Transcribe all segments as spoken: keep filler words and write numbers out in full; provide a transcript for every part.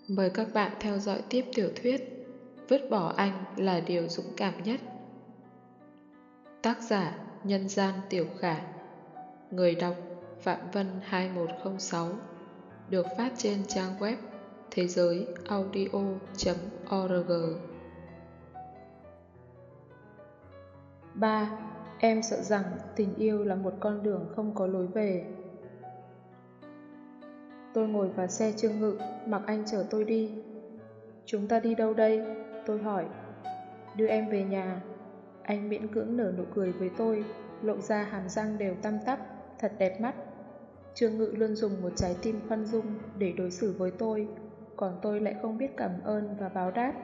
Mời các bạn theo dõi tiếp tiểu thuyết Vứt bỏ anh là điều dũng cảm nhất. Tác giả Nhân gian Tiểu Khả. Người đọc Phạm Vân hai một không sáu. Được phát trên trang web thế giới audio chấm org. ba. Em sợ rằng tình yêu là một con đường không có lối về. Tôi ngồi vào xe Trương Ngự, mặc anh chở tôi đi. Chúng ta đi đâu đây? Tôi hỏi. Đưa em về nhà. Anh miễn cưỡng nở nụ cười với tôi, lộ ra hàm răng đều tăm tắp, thật đẹp mắt. Trương Ngự luôn dùng một trái tim khoan dung để đối xử với tôi, còn tôi lại không biết cảm ơn và báo đáp.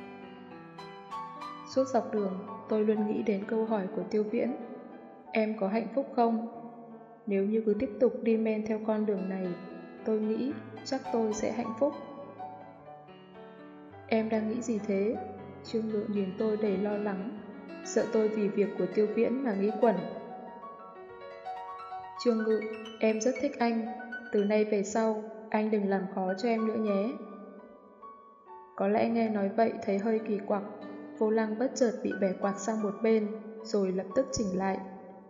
Suốt dọc đường, tôi luôn nghĩ đến câu hỏi của Tiêu Viễn. Em có hạnh phúc không? Nếu như cứ tiếp tục đi men theo con đường này, tôi nghĩ chắc tôi sẽ hạnh phúc. Em đang nghĩ gì thế? Trương Ngự nhìn tôi đầy lo lắng, sợ tôi vì việc của Tiêu Viễn mà nghĩ quẩn. Trương Ngự, em rất thích anh. Từ nay về sau, anh đừng làm khó cho em nữa nhé. Có lẽ nghe nói vậy thấy hơi kỳ quặc, vô lăng bất chợt bị bẻ quạt sang một bên, rồi lập tức chỉnh lại.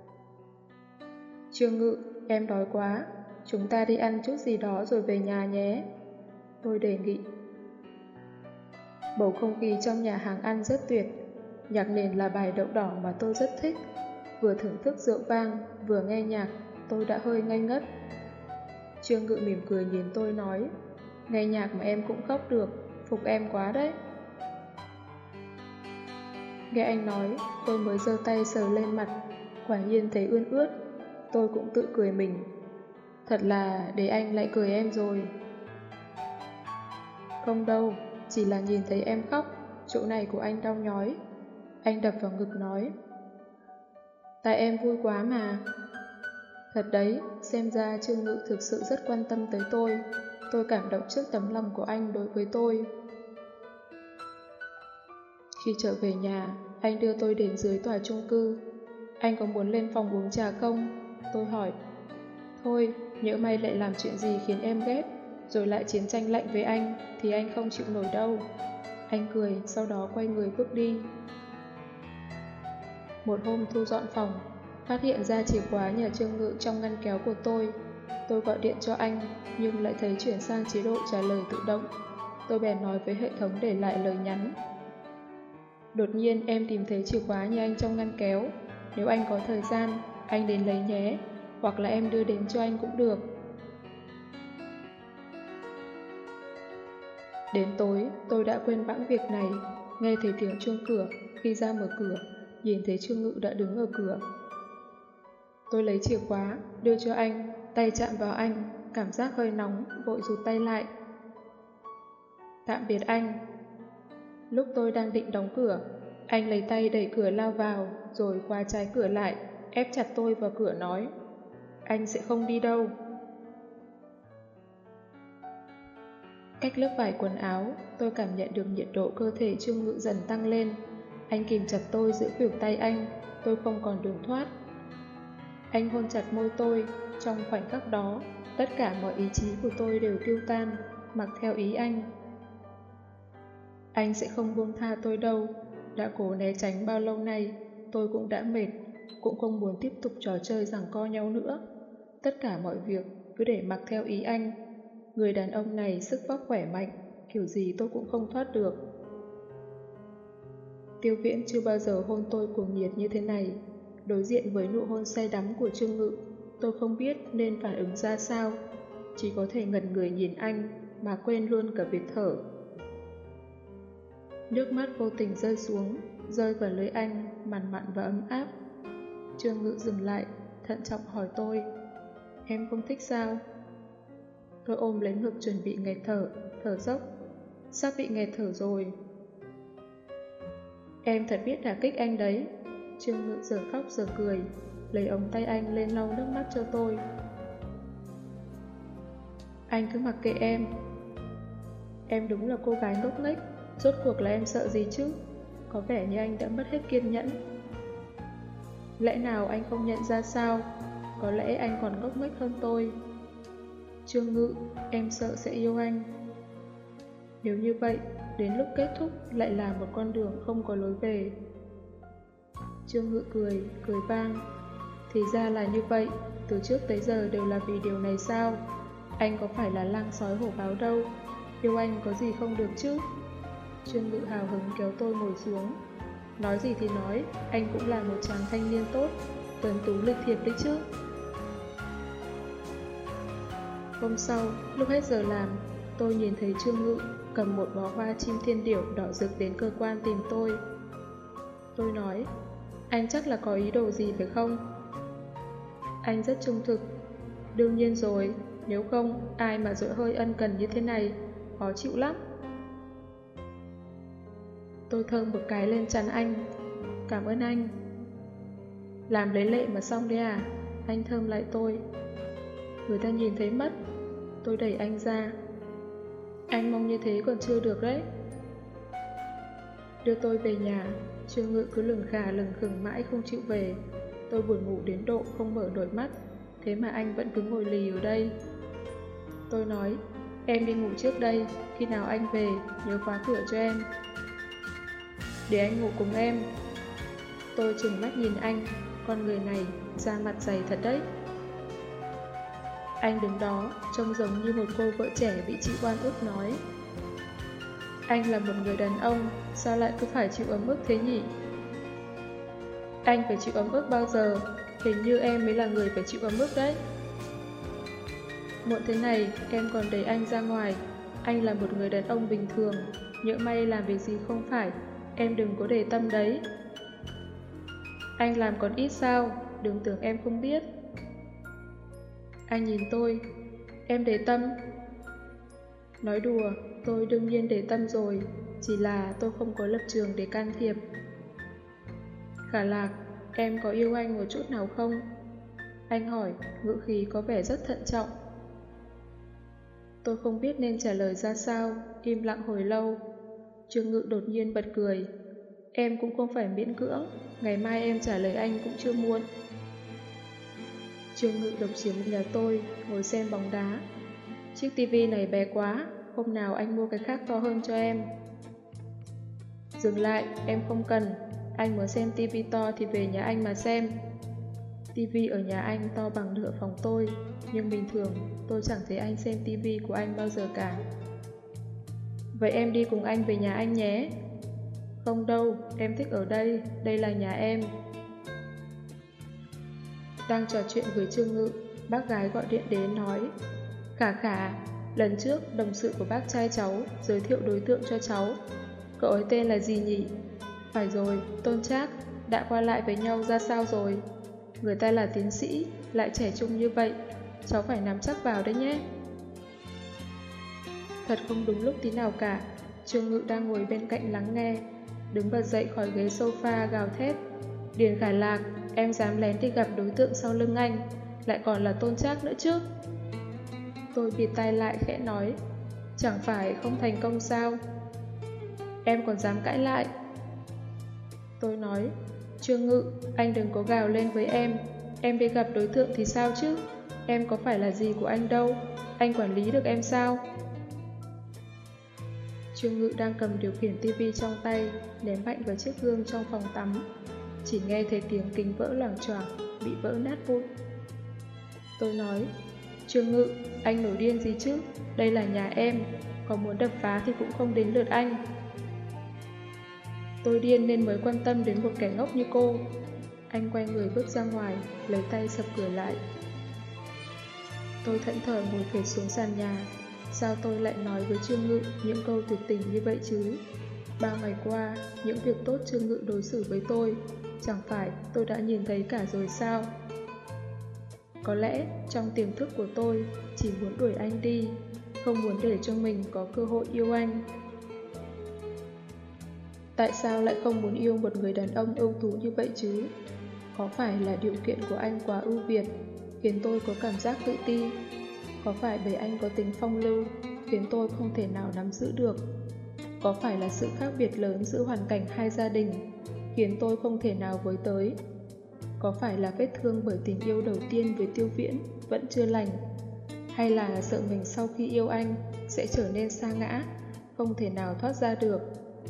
Trương Ngự, em đói quá, chúng ta đi ăn chút gì đó rồi về nhà nhé. Tôi đề nghị. Bầu không khí trong nhà hàng ăn rất tuyệt, nhạc nền là bài Đậu Đỏ mà tôi rất thích. Vừa thưởng thức rượu vang, vừa nghe nhạc, tôi đã hơi ngây ngất. Trương Ngự mỉm cười nhìn tôi nói, nghe nhạc mà em cũng khóc được, phục em quá đấy. Nghe anh nói, tôi mới giơ tay sờ lên mặt, quả nhiên thấy ươn ướt. Tôi cũng tự cười mình. Thật là để anh lại cười em rồi. Không đâu, chỉ là nhìn thấy em khóc, chỗ này của anh đau nhói. Anh đập vào ngực nói, tại em vui quá mà. Thật đấy, xem ra Trương Ngự thực sự rất quan tâm tới tôi. Tôi cảm động trước tấm lòng của anh đối với tôi. Khi trở về nhà, anh đưa tôi đến dưới tòa chung cư. Anh có muốn lên phòng uống trà không? Tôi hỏi. Thôi, nhỡ may lại làm chuyện gì khiến em ghét, rồi lại chiến tranh lạnh với anh, thì anh không chịu nổi đâu. Anh cười, sau đó quay người bước đi. Một hôm thu dọn phòng, phát hiện ra chìa khóa nhà Trương Ngự trong ngăn kéo của tôi. Tôi gọi điện cho anh, nhưng lại thấy chuyển sang chế độ trả lời tự động. Tôi bèn nói với hệ thống để lại lời nhắn. Đột nhiên em tìm thấy chìa khóa nhà anh trong ngăn kéo. Nếu anh có thời gian, anh đến lấy nhé, hoặc là em đưa đến cho anh cũng được. Đến tối, tôi đã quên bẵng việc này, nghe thấy tiếng chuông cửa. Khi ra mở cửa, nhìn thấy Trương Ngự đã đứng ở cửa. Tôi lấy chìa khóa, đưa cho anh, tay chạm vào anh, cảm giác hơi nóng, vội rụt tay lại. Tạm biệt anh. Lúc tôi đang định đóng cửa, anh lấy tay đẩy cửa lao vào, rồi khóa trái cửa lại, ép chặt tôi vào cửa nói, anh sẽ không đi đâu. Cách lớp vải quần áo, tôi cảm nhận được nhiệt độ cơ thể Trương Ngự dần tăng lên. Anh kìm chặt tôi giữa khuỷu tay anh, tôi không còn đường thoát. Anh hôn chặt môi tôi, trong khoảnh khắc đó, tất cả mọi ý chí của tôi đều tiêu tan, mặc theo ý anh. Anh sẽ không buông tha tôi đâu, đã cố né tránh bao lâu nay, tôi cũng đã mệt, cũng không muốn tiếp tục trò chơi giằng co nhau nữa. Tất cả mọi việc cứ để mặc theo ý anh. Người đàn ông này sức vóc khỏe mạnh, kiểu gì tôi cũng không thoát được. Tiêu Viễn chưa bao giờ hôn tôi cuồng nhiệt như thế này. Đối diện với nụ hôn say đắm của Trương Ngự, tôi không biết nên phản ứng ra sao, chỉ có thể ngẩn người nhìn anh mà quên luôn cả việc thở. Nước mắt vô tình rơi xuống, rơi vào lưỡi anh, mặn mặn và ấm áp. Trương Ngự dừng lại, thận trọng hỏi tôi, em không thích sao? Tôi ôm lấy ngực chuẩn bị nghẹt thở, thở dốc. Sắp bị nghẹt thở rồi. Em thật biết đả kích anh đấy. Trương Ngự giờ khóc giờ cười, lấy ống tay anh lên lau nước mắt cho tôi. Anh cứ mặc kệ em. Em đúng là cô gái ngốc nghếch, rốt cuộc là em sợ gì chứ? Có vẻ như anh đã mất hết kiên nhẫn. Lẽ nào anh không nhận ra sao? Có lẽ anh còn ngốc nghếch hơn tôi. Trương Ngự, em sợ sẽ yêu anh. Nếu như vậy, đến lúc kết thúc lại là một con đường không có lối về. Trương Ngự cười, cười vang. Thì ra là như vậy, từ trước tới giờ đều là vì điều này sao? Anh có phải là lang sói hổ báo đâu, yêu anh có gì không được chứ? Trương Ngự hào hứng kéo tôi ngồi xuống. Nói gì thì nói, anh cũng là một chàng thanh niên tốt, tuấn tú lịch thiệp đấy chứ. Hôm sau, lúc hết giờ làm, tôi nhìn thấy Trương Ngự cầm một bó hoa chim thiên điểu đỏ rực đến cơ quan tìm tôi. Tôi nói, anh chắc là có ý đồ gì phải không? Anh rất trung thực. Đương nhiên rồi, nếu không, ai mà dỗi hơi ân cần như thế này, khó chịu lắm. Tôi thơm một cái lên trán anh. Cảm ơn anh. Làm lấy lệ mà xong đấy à? Anh thơm lại tôi. Người ta nhìn thấy mất. Tôi đẩy anh ra. Anh mong như thế còn chưa được đấy. Đưa tôi về nhà. Trương Ngự cứ lừng khà lừng khừng mãi không chịu về. Tôi buồn ngủ đến độ không mở nổi mắt. Thế mà anh vẫn cứ ngồi lì ở đây. Tôi nói, em đi ngủ trước đây. Khi nào anh về, nhớ khóa cửa cho em. Để anh ngủ cùng em. Tôi trừng mắt nhìn anh. Con người này da mặt dày thật đấy. Anh đứng đó trông giống như một cô vợ trẻ bị chị oan ức nói. Anh là một người đàn ông, sao lại cứ phải chịu ấm ức thế nhỉ? Anh phải chịu ấm ức bao giờ? Hình như em mới là người phải chịu ấm ức đấy. Muộn thế này em còn đẩy anh ra ngoài. Anh là một người đàn ông bình thường, nhỡ may làm việc gì không phải, em đừng có để tâm đấy. Anh làm còn ít sao, đừng tưởng em không biết. Anh nhìn tôi, em để tâm. Nói đùa, tôi đương nhiên để tâm rồi, chỉ là tôi không có lập trường để can thiệp. Khả Lạc, em có yêu anh một chút nào không? Anh hỏi, ngữ khí có vẻ rất thận trọng. Tôi không biết nên trả lời ra sao, im lặng hồi lâu. Trương Ngự đột nhiên bật cười. Em cũng không phải miễn cưỡng, ngày mai em trả lời anh cũng chưa muộn. Trương Ngự độc chiếm nhà tôi, ngồi xem bóng đá. Chiếc tivi này bé quá, hôm nào anh mua cái khác to hơn cho em. Dừng lại, em không cần. Anh muốn xem tivi to thì về nhà anh mà xem. Tivi ở nhà anh to bằng nửa phòng tôi, nhưng bình thường tôi chẳng thấy anh xem tivi của anh bao giờ cả. Vậy em đi cùng anh về nhà anh nhé. Không đâu, em thích ở đây, đây là nhà em. Đang trò chuyện với Trương Ngự, bác gái gọi điện đến nói. Khả Khả, lần trước đồng sự của bác trai cháu giới thiệu đối tượng cho cháu. Cậu ấy tên là gì nhỉ? Phải rồi, Tôn Trác, đã qua lại với nhau ra sao rồi? Người ta là tiến sĩ, lại trẻ trung như vậy, cháu phải nắm chắc vào đấy nhé. Thật không đúng lúc tí nào cả. Trương Ngự đang ngồi bên cạnh lắng nghe, đứng bật dậy khỏi ghế sofa gào thét. Điền Khả Lạc, em dám lén đi gặp đối tượng sau lưng anh, lại còn là Tôn Trác nữa chứ. Tôi bịt tai lại khẽ nói, chẳng phải không thành công sao? Em còn dám cãi lại. Tôi nói, Trương Ngự, anh đừng có gào lên với em. Em đi gặp đối tượng thì sao chứ? Em có phải là gì của anh đâu. Anh quản lý được em sao? Trương Ngự đang cầm điều khiển tivi trong tay, ném mạnh vào chiếc gương trong phòng tắm. Chỉ nghe thấy tiếng kính vỡ loảng choảng, bị vỡ nát vụn. Tôi nói, Trương Ngự, anh nổi điên gì chứ? Đây là nhà em, có muốn đập phá thì cũng không đến lượt anh. Tôi điên nên mới quan tâm đến một kẻ ngốc như cô. Anh quay người bước ra ngoài, lấy tay sập cửa lại. Tôi thẫn thờ ngồi phệt xuống sàn nhà. Sao tôi lại nói với Trương Ngự những câu tuyệt tình như vậy chứ? Bao ngày qua, những việc tốt Trương Ngự đối xử với tôi, chẳng phải tôi đã nhìn thấy cả rồi sao? Có lẽ trong tiềm thức của tôi chỉ muốn đuổi anh đi, không muốn để cho mình có cơ hội yêu anh. Tại sao lại không muốn yêu một người đàn ông ưu tú như vậy chứ? Có phải là điều kiện của anh quá ưu việt, khiến tôi có cảm giác tự ti? Có phải bởi anh có tính phong lưu, khiến tôi không thể nào nắm giữ được? Có phải là sự khác biệt lớn giữa hoàn cảnh hai gia đình, khiến tôi không thể nào với tới? Có phải là vết thương bởi tình yêu đầu tiên với Tiêu Viễn vẫn chưa lành? Hay là sợ mình sau khi yêu anh sẽ trở nên sa ngã, không thể nào thoát ra được.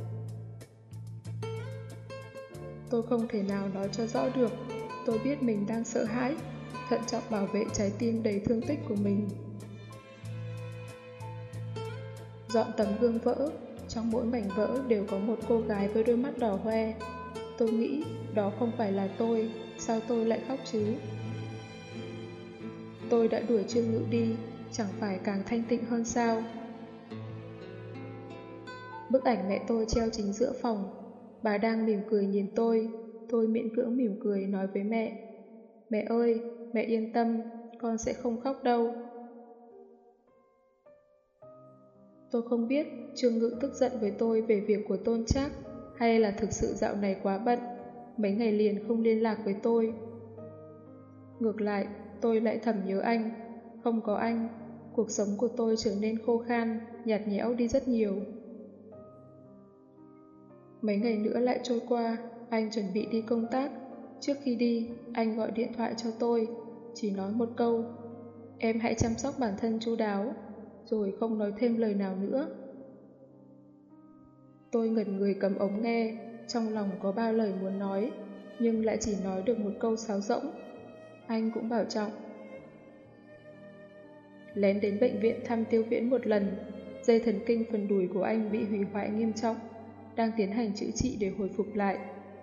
Tôi không thể nào nói cho rõ được. Tôi biết mình đang sợ hãi, thận trọng bảo vệ trái tim đầy thương tích của mình. Dọn tấm gương vỡ, trong mỗi mảnh vỡ đều có một cô gái với đôi mắt đỏ hoe. Tôi nghĩ đó không phải là tôi, sao tôi lại khóc chứ? Tôi đã đuổi Trương Ngự đi, chẳng phải càng thanh tịnh hơn sao? Bức ảnh mẹ tôi treo chính giữa phòng. Bà đang mỉm cười nhìn tôi. Tôi miễn cưỡng mỉm cười nói với mẹ: Mẹ ơi, mẹ yên tâm, con sẽ không khóc đâu. Tôi không biết Trương Ngự tức giận với tôi về việc của Tôn Trác, hay là thực sự dạo này quá bận, mấy ngày liền không liên lạc với tôi. Ngược lại, tôi lại thầm nhớ anh. Không có anh, cuộc sống của tôi trở nên khô khan, nhạt nhẽo đi rất nhiều. Mấy ngày nữa lại trôi qua, anh chuẩn bị đi công tác. Trước khi đi, anh gọi điện thoại cho tôi, chỉ nói một câu: Em hãy chăm sóc bản thân chu đáo, rồi không nói thêm lời nào nữa. Tôi ngẩn người cầm ống nghe, trong lòng có bao lời muốn nói, nhưng lại chỉ nói được một câu sáo rỗng. Anh cũng bảo trọng. Lén đến bệnh viện thăm Tiêu Viễn một lần, dây thần kinh phần đùi của anh bị hủy hoại nghiêm trọng, đang tiến hành chữa trị để hồi phục lại.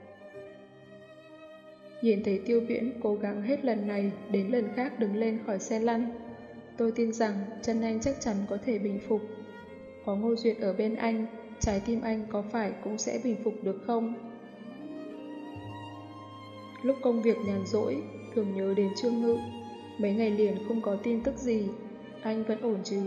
Nhìn thấy Tiêu Viễn cố gắng hết lần này đến lần khác đứng lên khỏi xe lăn, tôi tin rằng chân anh chắc chắn có thể bình phục. Có Ngô Duyệt ở bên anh, trái tim anh có phải cũng sẽ bình phục được không? Lúc công việc nhàn rỗi, thường nhớ đến Trương Ngự. Mấy ngày liền không có tin tức gì, anh vẫn ổn chứ?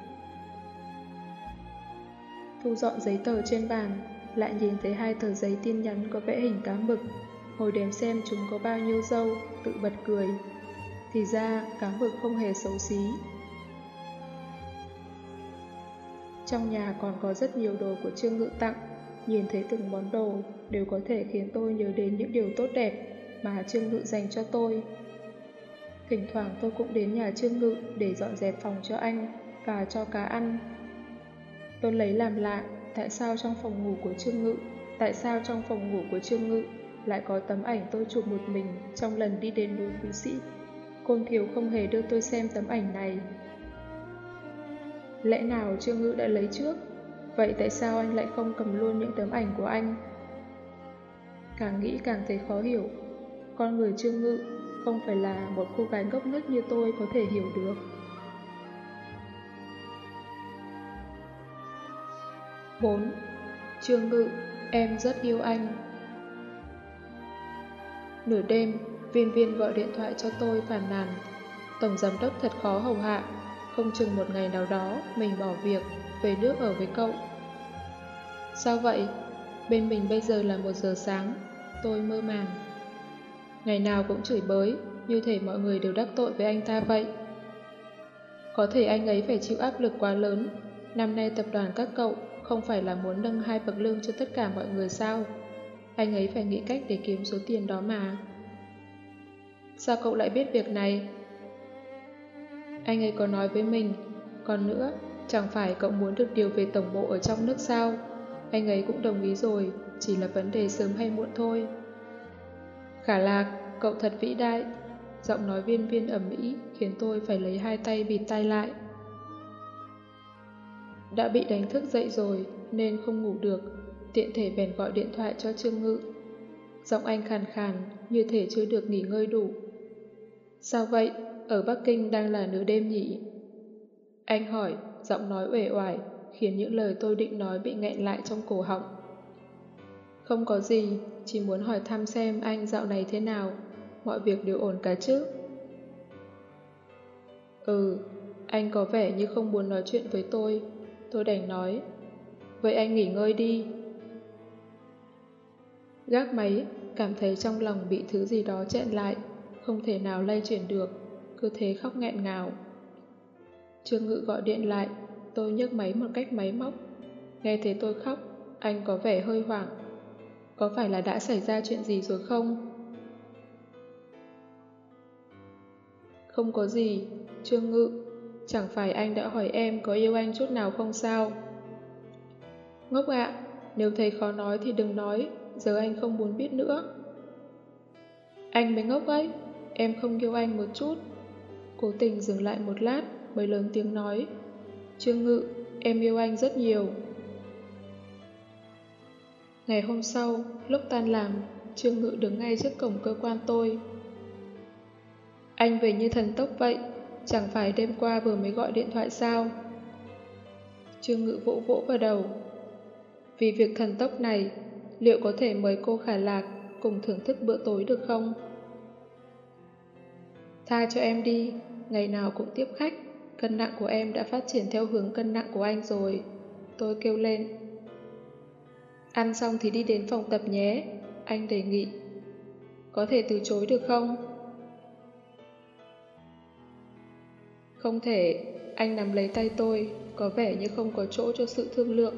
Thu dọn giấy tờ trên bàn, lại nhìn thấy hai tờ giấy tin nhắn có vẽ hình cá mực. Hồi đếm xem chúng có bao nhiêu dâu, tự bật cười. Thì ra cá mực không hề xấu xí. Trong nhà còn có rất nhiều đồ của Trương Ngự tặng. Nhìn thấy từng món đồ đều có thể khiến tôi nhớ đến những điều tốt đẹp mà Trương Ngự dành cho tôi. Thỉnh thoảng tôi cũng đến nhà Trương Ngự để dọn dẹp phòng cho anh và cho cá ăn. Tôi lấy làm lạ, tại sao trong phòng ngủ của Trương Ngự, tại sao trong phòng ngủ của Trương Ngự lại có tấm ảnh tôi chụp một mình trong lần đi đến núi Phú Sĩ. Côn Kiều không hề đưa tôi xem tấm ảnh này. Lẽ nào Trương Ngự đã lấy trước? Vậy tại sao anh lại không cầm luôn những tấm ảnh của anh? Càng nghĩ càng thấy khó hiểu. Con người Trương Ngự không phải là một cô gái ngốc nghếch như tôi có thể hiểu được. bốn. Trương Ngự, em rất yêu anh. Nửa đêm, Viên Viên gọi điện thoại cho tôi phàn nàn. Tổng giám đốc thật khó hầu hạ, không chừng một ngày nào đó mình bỏ việc, về nước ở với cậu. Sao vậy? Bên mình bây giờ là một giờ sáng. Tôi mơ màng. Ngày nào cũng chửi bới, như thể mọi người đều đắc tội với anh ta vậy. Có thể anh ấy phải chịu áp lực quá lớn. Năm nay tập đoàn các cậu không phải là muốn nâng hai bậc lương cho tất cả mọi người sao? Anh ấy phải nghĩ cách để kiếm số tiền đó mà. Sao cậu lại biết việc này? Anh ấy có nói với mình. Còn nữa, chẳng phải cậu muốn được điều về tổng bộ ở trong nước sao? Anh ấy cũng đồng ý rồi, chỉ là vấn đề sớm hay muộn thôi. Khả Lạc, cậu thật vĩ đại. Giọng nói Viên Viên ầm ĩ khiến tôi phải lấy hai tay bịt tai lại. Đã bị đánh thức dậy rồi nên không ngủ được, tiện thể bèn gọi điện thoại cho Trương Ngự. Giọng anh khàn khàn, như thể chưa được nghỉ ngơi đủ. Sao vậy? Ở Bắc Kinh đang là nửa đêm nhỉ? Anh hỏi, giọng nói uể oải, khiến những lời tôi định nói bị nghẹn lại trong cổ họng. Không có gì, chỉ muốn hỏi thăm xem anh dạo này thế nào, mọi việc đều ổn cả chứ? Ừ, anh có vẻ như không muốn nói chuyện với tôi. Tôi đành nói, vậy anh nghỉ ngơi đi. Gác máy, cảm thấy trong lòng bị thứ gì đó chẹn lại, không thể nào lay chuyển được, cứ thế khóc nghẹn ngào. Trương Ngự gọi điện lại, tôi nhấc máy một cách máy móc. Nghe thấy tôi khóc, anh có vẻ hơi hoảng. Có phải là đã xảy ra chuyện gì rồi không? Không có gì, Trương Ngự. Chẳng phải anh đã hỏi em có yêu anh chút nào không sao? Ngốc ạ, nếu thấy khó nói thì đừng nói, giờ anh không muốn biết nữa. Anh mới ngốc ấy, em không yêu anh một chút. Cố tình dừng lại một lát mới lớn tiếng nói. Trương Ngự, em yêu anh rất nhiều. Ngày hôm sau, lúc tan làm, Trương Ngự đứng ngay trước cổng cơ quan tôi. Anh về như thần tốc vậy, chẳng phải đêm qua vừa mới gọi điện thoại sao? Trương Ngự vỗ vỗ vào đầu. Vì việc thần tốc này, liệu có thể mời cô Khả Lạc cùng thưởng thức bữa tối được không? Tha cho em đi, ngày nào cũng tiếp khách, cân nặng của em đã phát triển theo hướng cân nặng của anh rồi. Tôi kêu lên. Ăn xong thì đi đến phòng tập nhé, anh đề nghị. Có thể từ chối được không? Không thể, anh nắm lấy tay tôi, có vẻ như không có chỗ cho sự thương lượng.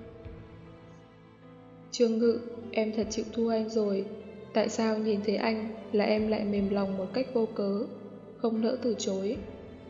Trương Ngự, em thật chịu thua anh rồi. Tại sao nhìn thấy anh là em lại mềm lòng một cách vô cớ, không nỡ từ chối?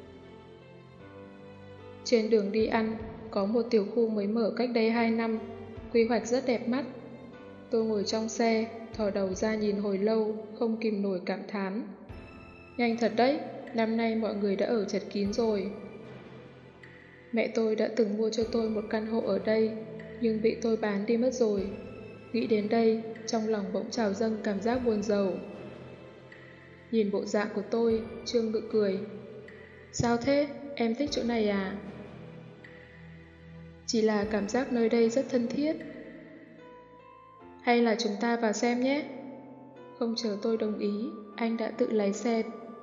Trên đường đi ăn, có một tiểu khu mới mở cách đây hai năm, quy hoạch rất đẹp mắt. Tôi ngồi trong xe, thò đầu ra nhìn hồi lâu, không kìm nổi cảm thán. Nhanh thật đấy, năm nay mọi người đã ở chật kín rồi. Mẹ tôi đã từng mua cho tôi một căn hộ ở đây, nhưng bị tôi bán đi mất rồi. Nghĩ đến đây, trong lòng bỗng trào dâng cảm giác buồn rầu. Nhìn bộ dạng của tôi, Trương Ngự cười. Sao thế? Em thích chỗ này à? Chỉ là cảm giác nơi đây rất thân thiết. Hay là chúng ta vào xem nhé? Không chờ tôi đồng ý, anh đã tự lái xe.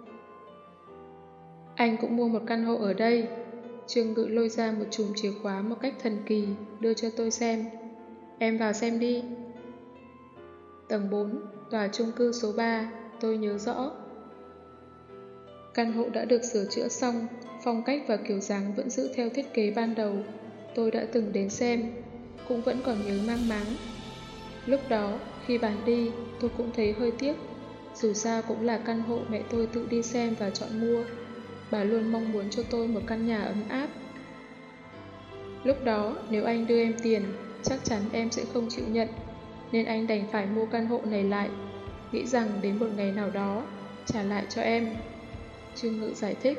Anh cũng mua một căn hộ ở đây. Trương Ngự lôi ra một chùm chìa khóa một cách thần kỳ, đưa cho tôi xem. Em vào xem đi. Tầng bốn, tòa chung cư số ba, tôi nhớ rõ. Căn hộ đã được sửa chữa xong, phong cách và kiểu dáng vẫn giữ theo thiết kế ban đầu. Tôi đã từng đến xem, cũng vẫn còn nhớ mang máng. Lúc đó, khi bán đi, tôi cũng thấy hơi tiếc. Dù sao cũng là căn hộ mẹ tôi tự đi xem và chọn mua. Bà luôn mong muốn cho tôi một căn nhà ấm áp. Lúc đó, nếu anh đưa em tiền, chắc chắn em sẽ không chịu nhận, nên anh đành phải mua căn hộ này lại, nghĩ rằng đến một ngày nào đó, trả lại cho em. Trương Ngự giải thích.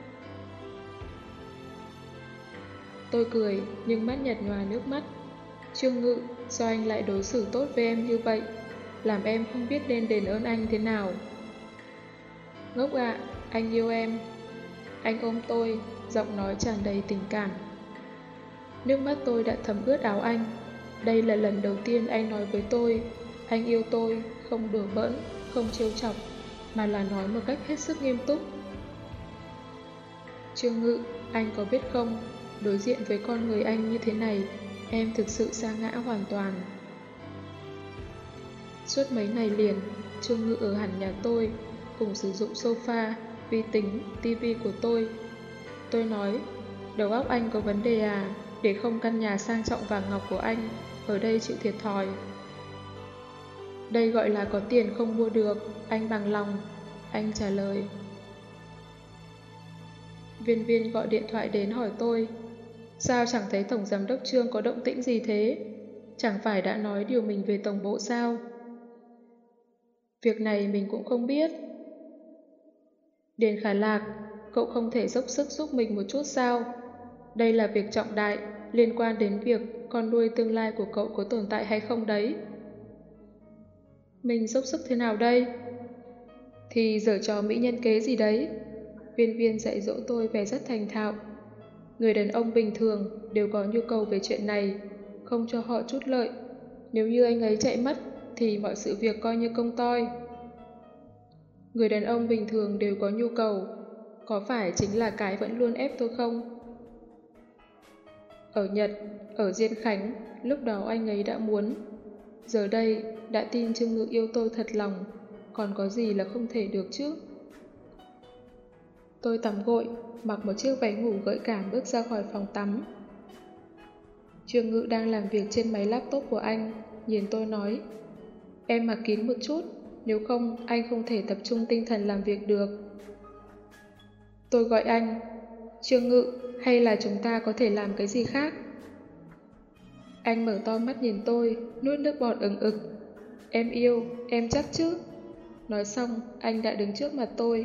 Tôi cười, nhưng mắt nhạt nhòa nước mắt. Trương Ngự, sao anh lại đối xử tốt với em như vậy, làm em không biết nên đền ơn anh thế nào. Ngốc ạ, anh yêu em. Anh ôm tôi, giọng nói tràn đầy tình cảm. Nước mắt tôi đã thấm ướt áo anh. Đây là lần đầu tiên anh nói với tôi, anh yêu tôi, không đùa bỡn, không trêu chọc, mà là nói một cách hết sức nghiêm túc. Trương Ngự, anh có biết không, đối diện với con người anh như thế này, em thực sự sa ngã hoàn toàn. Suốt mấy ngày liền, Trương Ngự ở hẳn nhà tôi, cùng sử dụng sofa, vi tính, tivi của tôi. Tôi nói, đầu óc anh có vấn đề à, để không căn nhà sang trọng vàng ngọc của anh ở đây chịu thiệt thòi. Đây gọi là có tiền không mua được, anh bằng lòng. Anh trả lời. Viên viên gọi điện thoại đến hỏi tôi, sao chẳng thấy Tổng Giám đốc Trương có động tĩnh gì thế? Chẳng phải đã nói điều mình về tổng bộ sao? Việc này mình cũng không biết. Điền Khả Lạc, cậu không thể dốc sức giúp mình một chút sao? Đây là việc trọng đại, liên quan đến việc con nuôi tương lai của cậu có tồn tại hay không đấy. Mình dốc sức thế nào đây? Thì giở trò mỹ nhân kế gì đấy. Viên viên dạy dỗ tôi vẻ rất thành thạo. Người đàn ông bình thường đều có nhu cầu về chuyện này, không cho họ chút lợi. Nếu như anh ấy chạy mất, thì mọi sự việc coi như công toi. Người đàn ông bình thường đều có nhu cầu, có phải chính là cái vẫn luôn ép tôi không? Ở Nhật, ở Diên Khánh, lúc đó anh ấy đã muốn. Giờ đây, đã tin Trương Ngự yêu tôi thật lòng, còn có gì là không thể được chứ? Tôi tắm gội, mặc một chiếc váy ngủ gợi cảm bước ra khỏi phòng tắm. Trương Ngự đang làm việc trên máy laptop của anh, nhìn tôi nói, em mặc kín một chút, nếu không anh không thể tập trung tinh thần làm việc được. Tôi gọi anh, Trương Ngự, hay là chúng ta có thể làm cái gì khác? Anh mở to mắt nhìn tôi, nuốt nước bọt ừng ực. Em yêu, em chắc chứ? Nói xong, anh đã đứng trước mặt tôi.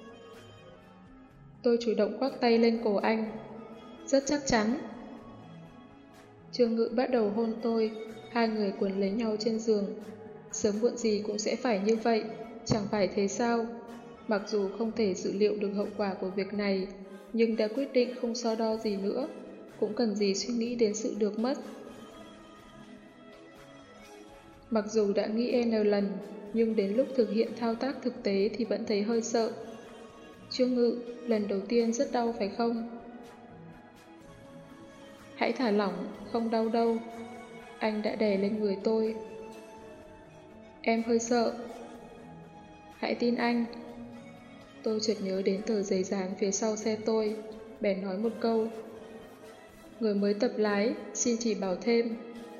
Tôi chủ động khoác tay lên cổ anh. Rất chắc chắn. Trương Ngự bắt đầu hôn tôi, hai người quấn lấy nhau trên giường. Sớm muộn gì cũng sẽ phải như vậy, chẳng phải thế sao? Mặc dù không thể dự liệu được hậu quả của việc này, nhưng đã quyết định không so đo gì nữa, cũng cần gì suy nghĩ đến sự được mất. Mặc dù đã nghĩ n lần, nhưng đến lúc thực hiện thao tác thực tế thì vẫn thấy hơi sợ. Trương Ngự, lần đầu tiên rất đau phải không? Hãy thả lỏng, không đau đâu. Anh đã đè lên người tôi. Em hơi sợ. Hãy tin anh. Tôi chợt nhớ đến tờ giấy dán phía sau xe tôi, bèn nói một câu. Người mới tập lái, xin chỉ bảo thêm.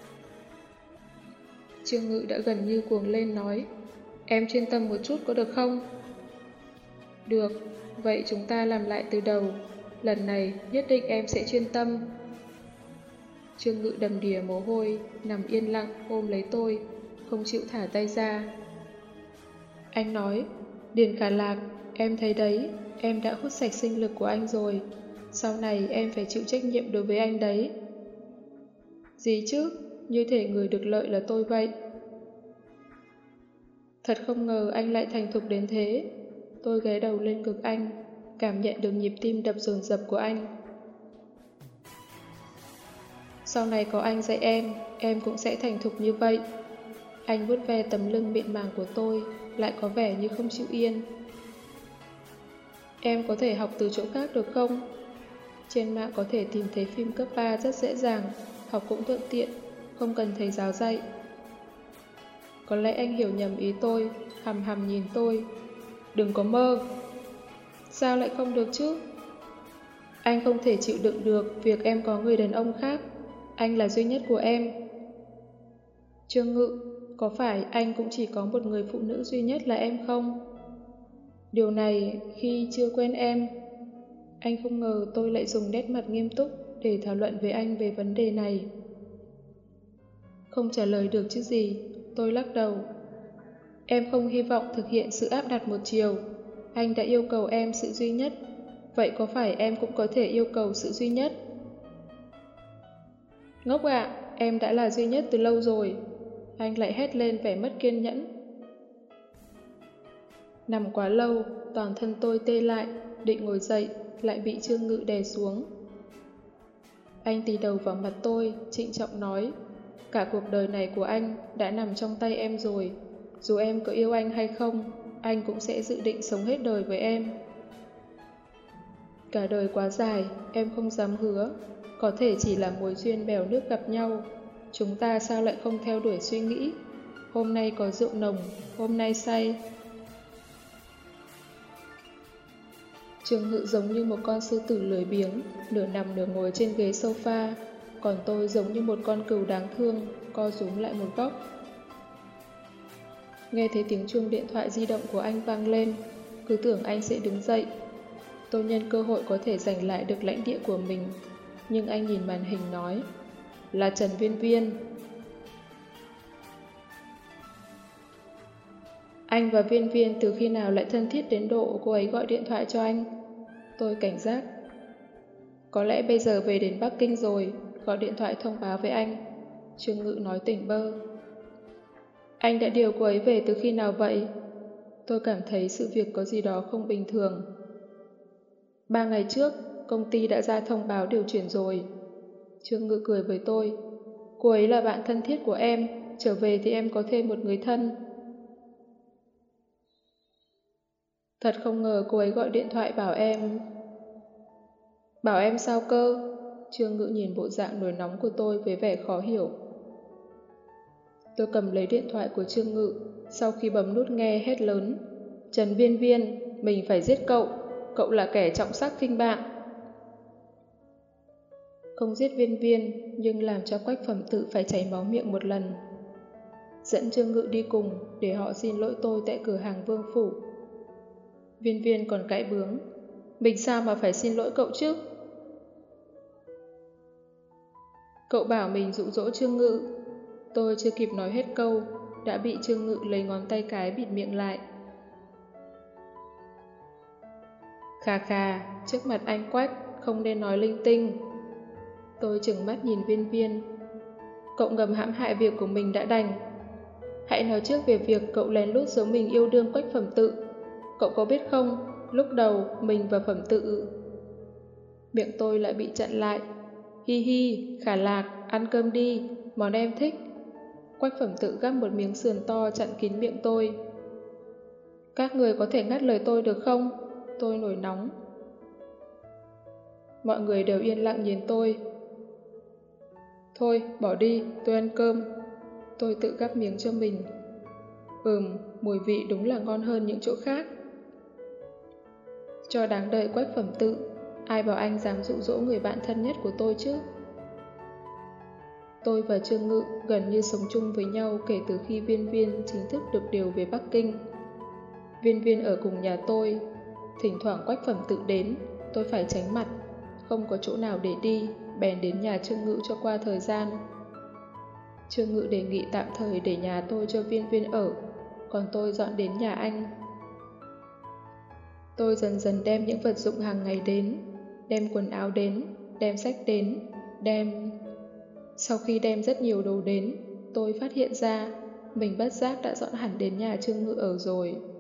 Trương Ngự đã gần như cuồng lên nói. Em chuyên tâm một chút có được không? Được, vậy chúng ta làm lại từ đầu. Lần này nhất định em sẽ chuyên tâm. Trương Ngự đầm đìa mồ hôi, nằm yên lặng ôm lấy tôi, không chịu thả tay ra. Anh nói, Điền Khả Lạc, em thấy đấy, em đã hút sạch sinh lực của anh rồi. Sau này em phải chịu trách nhiệm đối với anh đấy. Gì chứ, như thể người được lợi là tôi vậy. Thật không ngờ anh lại thành thục đến thế. Tôi ghé đầu lên ngực anh, cảm nhận được nhịp tim đập dồn dập của anh. Sau này có anh dạy em, em cũng sẽ thành thục như vậy. Anh vuốt ve tấm lưng mịn màng của tôi, lại có vẻ như không chịu yên. Em có thể học từ chỗ khác được không? Trên mạng có thể tìm thấy phim cấp ba rất dễ dàng, học cũng thuận tiện, không cần thầy giáo dạy. Có lẽ anh hiểu nhầm ý tôi, hằm hằm nhìn tôi. Đừng có mơ. Sao lại không được chứ? Anh không thể chịu đựng được việc em có người đàn ông khác. Anh là duy nhất của em. Trương Ngự, có phải anh cũng chỉ có một người phụ nữ duy nhất là em không? Điều này khi chưa quen em. Anh không ngờ tôi lại dùng nét mặt nghiêm túc để thảo luận với anh về vấn đề này. Không trả lời được chứ gì, tôi lắc đầu. Em không hy vọng thực hiện sự áp đặt một chiều. Anh đã yêu cầu em sự duy nhất. Vậy có phải em cũng có thể yêu cầu sự duy nhất? Ngốc ạ, em đã là duy nhất từ lâu rồi. Anh lại hét lên vẻ mất kiên nhẫn. Nằm quá lâu, toàn thân tôi tê lại, định ngồi dậy, lại bị Trương Ngự đè xuống. Anh tì đầu vào mặt tôi, trịnh trọng nói, cả cuộc đời này của anh đã nằm trong tay em rồi. Dù em có yêu anh hay không, anh cũng sẽ dự định sống hết đời với em. Cả đời quá dài, em không dám hứa. Có thể chỉ là mối duyên bèo nước gặp nhau. Chúng ta sao lại không theo đuổi suy nghĩ? Hôm nay có rượu nồng, hôm nay say. Trương Ngự giống như một con sư tử lười biếng, nửa nằm nửa ngồi trên ghế sofa, còn tôi giống như một con cừu đáng thương, co rúm lại một góc. Nghe thấy tiếng chuông điện thoại di động của anh vang lên, cứ tưởng anh sẽ đứng dậy. Tôi nhân cơ hội có thể giành lại được lãnh địa của mình, nhưng anh nhìn màn hình nói, là Trần Viên Viên. Anh và Viên Viên từ khi nào lại thân thiết đến độ cô ấy gọi điện thoại cho anh? Tôi cảnh giác. Có lẽ bây giờ về đến Bắc Kinh rồi, gọi điện thoại thông báo với anh. Trương Ngự nói tỉnh bơ. Anh đã điều cô ấy về từ khi nào vậy? Tôi cảm thấy sự việc có gì đó không bình thường. Ba ngày trước, công ty đã ra thông báo điều chuyển rồi. Trương Ngự cười với tôi. Cô ấy là bạn thân thiết của em, trở về thì em có thêm một người thân. Thật không ngờ cô ấy gọi điện thoại bảo em... Bảo em sao cơ? Trương Ngự nhìn bộ dạng nổi nóng của tôi với vẻ khó hiểu. Tôi cầm lấy điện thoại của Trương Ngự, sau khi bấm nút nghe hét lớn. Trần Viên Viên, mình phải giết cậu, cậu là kẻ trọng sắc khinh bạn. Không giết Viên Viên, nhưng làm cho Quách Phẩm Tự phải chảy máu miệng một lần. Dẫn Trương Ngự đi cùng để họ xin lỗi tôi tại cửa hàng Vương Phủ. Viên Viên còn cãi bướng. Mình sao mà phải xin lỗi cậu chứ? Cậu bảo mình dụ dỗ Trương Ngự. Tôi chưa kịp nói hết câu, đã bị Trương Ngự lấy ngón tay cái bịt miệng lại. Khà khà, trước mặt anh Quách, không nên nói linh tinh. Tôi trừng mắt nhìn Viên Viên. Cậu ngầm hãm hại việc của mình đã đành. Hãy nói trước về việc cậu lén lút giấu mình yêu đương Quách Phẩm Tự. Cậu có biết không, lúc đầu mình và Phẩm Tự... Miệng tôi lại bị chặn lại. Hi hi, Khả Lạc, ăn cơm đi, món em thích. Quách Phẩm Tự gắp một miếng sườn to chặn kín miệng tôi. Các người có thể ngắt lời tôi được không? Tôi nổi nóng. Mọi người đều yên lặng nhìn tôi. Thôi, bỏ đi, tôi ăn cơm. Tôi tự gắp miếng cho mình. Ừm, mùi vị đúng là ngon hơn những chỗ khác. Cho đáng đợi Quách Phẩm Tự, ai bảo anh dám dụ dỗ người bạn thân nhất của tôi chứ? Tôi và Trương Ngự gần như sống chung với nhau kể từ khi Viên Viên chính thức được điều về Bắc Kinh. Viên Viên ở cùng nhà tôi. Thỉnh thoảng Quách Phẩm Tự đến, tôi phải tránh mặt. Không có chỗ nào để đi, bèn đến nhà Trương Ngự cho qua thời gian. Trương Ngự đề nghị tạm thời để nhà tôi cho Viên Viên ở, còn tôi dọn đến nhà anh. Tôi dần dần đem những vật dụng hàng ngày đến, đem quần áo đến, đem sách đến, đem... Sau khi đem rất nhiều đồ đến, tôi phát hiện ra mình bất giác đã dọn hẳn đến nhà Trương Ngự ở rồi.